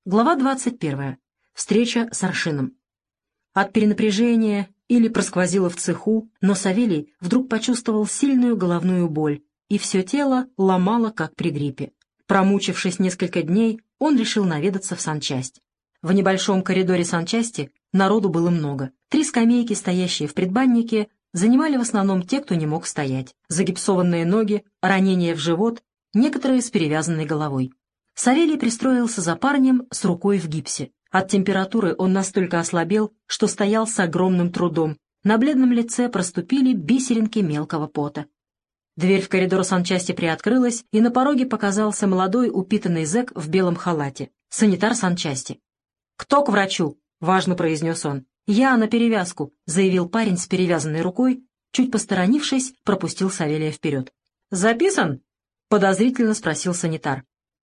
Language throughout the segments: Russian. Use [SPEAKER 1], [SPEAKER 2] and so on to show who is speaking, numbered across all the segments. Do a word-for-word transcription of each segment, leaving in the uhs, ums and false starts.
[SPEAKER 1] Глава двадцать первая. Встреча с Аршином. От перенапряжения или просквозило в цеху, но Савелий вдруг почувствовал сильную головную боль, и все тело ломало, как при гриппе. Промучившись несколько дней, он решил наведаться в санчасть. В небольшом коридоре санчасти народу было много. Три скамейки, стоящие в предбаннике, занимали в основном те, кто не мог стоять. Загипсованные ноги, ранения в живот, некоторые с перевязанной головой. Савелий пристроился за парнем с рукой в гипсе. От температуры он настолько ослабел, что стоял с огромным трудом. На бледном лице проступили бисеринки мелкого пота. Дверь в коридор санчасти приоткрылась, и на пороге показался молодой упитанный зэк в белом халате. Санитар санчасти. «Кто к врачу?» — важно произнес он. «Я на перевязку», — заявил парень с перевязанной рукой, чуть посторонившись, пропустил Савелия вперед. «Записан?» — подозрительно спросил санитар.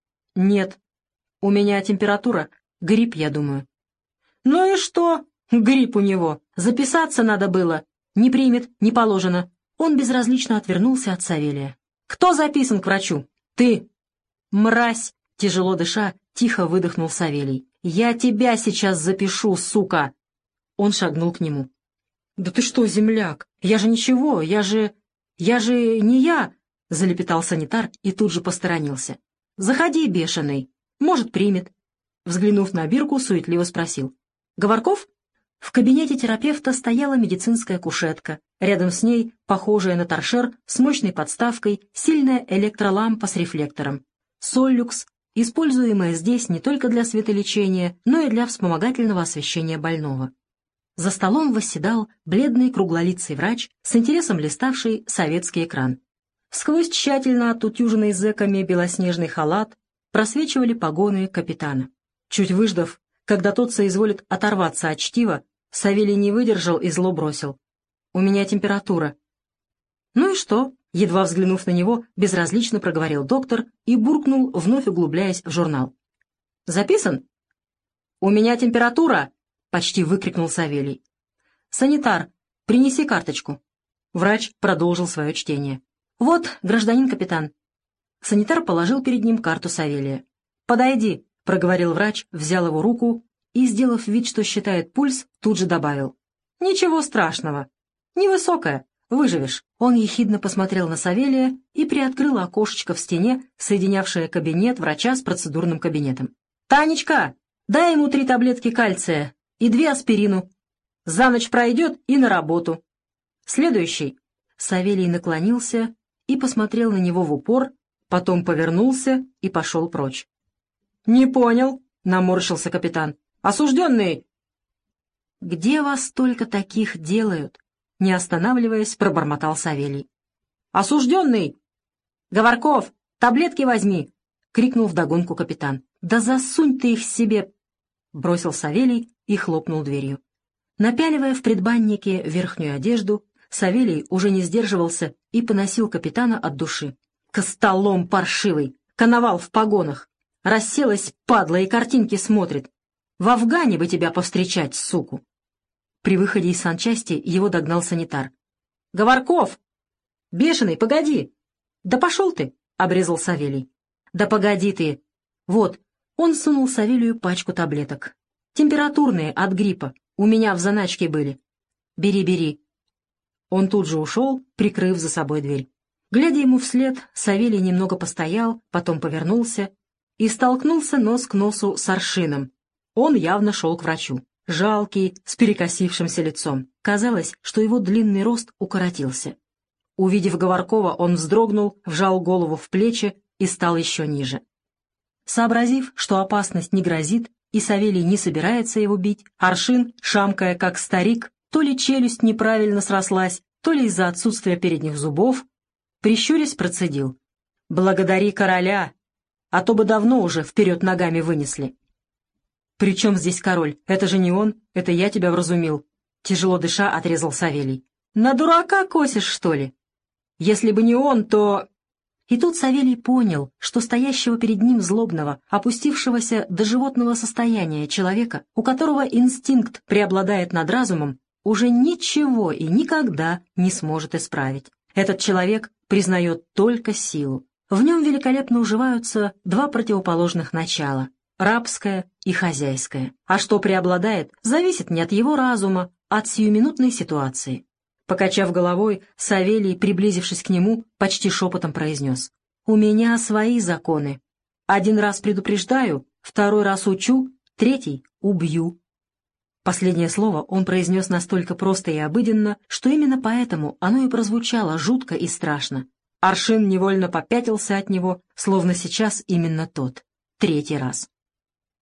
[SPEAKER 1] «Нет. У меня температура. Грипп, я думаю». «Ну и что? Грипп у него. Записаться надо было. Не примет, не положено». Он безразлично отвернулся от Савелия. «Кто записан к врачу? Ты!» «Мразь!» — тяжело дыша, тихо выдохнул Савелий. «Я тебя сейчас запишу, сука!» Он шагнул к нему. «Да ты что, земляк? Я же ничего, я же... я же не я!» — залепетал санитар и тут же посторонился. «Заходи, бешеный. Может, примет». Взглянув на бирку, суетливо спросил. «Говорков?» В кабинете терапевта стояла медицинская кушетка. Рядом с ней, похожая на торшер, с мощной подставкой, сильная электролампа с рефлектором. Соллюкс, используемая здесь не только для светолечения, но и для вспомогательного освещения больного. За столом восседал бледный круглолицый врач, с интересом листавший советский экран. Сквозь тщательно отутюженный зэками белоснежный халат просвечивали погоны капитана. Чуть выждав, когда тот соизволит оторваться от чтива, Савелий не выдержал и зло бросил. «У меня температура». «Ну и что?» — едва взглянув на него, безразлично проговорил доктор и буркнул, вновь углубляясь в журнал. «Записан?» «У меня температура!» — почти выкрикнул Савелий. «Санитар, принеси карточку». Врач продолжил свое чтение. «Вот, гражданин капитан». Санитар положил перед ним карту Савелия. «Подойди», — проговорил врач, взял его руку и, сделав вид, что считает пульс, тут же добавил. «Ничего страшного. Невысокая. Выживешь». Он ехидно посмотрел на Савелия и приоткрыл окошечко в стене, соединявшее кабинет врача с процедурным кабинетом. «Танечка, дай ему три таблетки кальция и две аспирину. За ночь пройдет и на работу. Следующий». Савелий наклонился и посмотрел на него в упор, потом повернулся и пошел прочь. «Не понял», — наморщился капитан. «Осужденный!» «Где вас только таких делают?» — не останавливаясь, пробормотал Савелий. «Осужденный! Говорков, таблетки возьми!» — крикнул вдогонку капитан. «Да засунь ты их себе!» — бросил Савелий и хлопнул дверью. Напяливая в предбаннике верхнюю одежду, Савелий уже не сдерживался и поносил капитана от души. «Костолом паршивый! Коновал в погонах! Расселась, падла, и картинки смотрит! В Афгане бы тебя повстречать, суку!» При выходе из санчасти его догнал санитар. «Говорков! Бешеный, погоди!» «Да пошел ты!» — обрезал Савелий. «Да погоди ты! Вот!» Он сунул Савелию пачку таблеток. «Температурные, от гриппа. У меня в заначке были. Бери, бери!» Он тут же ушел, прикрыв за собой дверь. Глядя ему вслед, Савелий немного постоял, потом повернулся и столкнулся нос к носу с Аршином. Он явно шел к врачу. Жалкий, с перекосившимся лицом. Казалось, что его длинный рост укоротился. Увидев Говоркова, он вздрогнул, вжал голову в плечи и стал еще ниже. Сообразив, что опасность не грозит и Савелий не собирается его бить, Аршин, шамкая как старик, то ли челюсть неправильно срослась, то ли из-за отсутствия передних зубов, прищурясь, процедил. «Благодари короля, а то бы давно уже вперед ногами вынесли». «При чем здесь король? Это же не он, это я тебя вразумил», — тяжело дыша отрезал Савелий. «На дурака косишь, что ли? Если бы не он, то...» И тут Савелий понял, что стоящего перед ним злобного, опустившегося до животного состояния человека, у которого инстинкт преобладает над разумом, уже ничего и никогда не сможет исправить. Этот человек признает только силу. В нем великолепно уживаются два противоположных начала. рабское и хозяйское. А что преобладает, зависит не от его разума, а от сиюминутной ситуации. Покачав головой, Савелий, приблизившись к нему, почти шепотом произнес: «У меня свои законы. Один раз предупреждаю, второй раз учу, третий — убью». Последнее слово он произнес настолько просто и обыденно, что именно поэтому оно и прозвучало жутко и страшно. Аршин невольно попятился от него, словно сейчас именно тот, третий раз.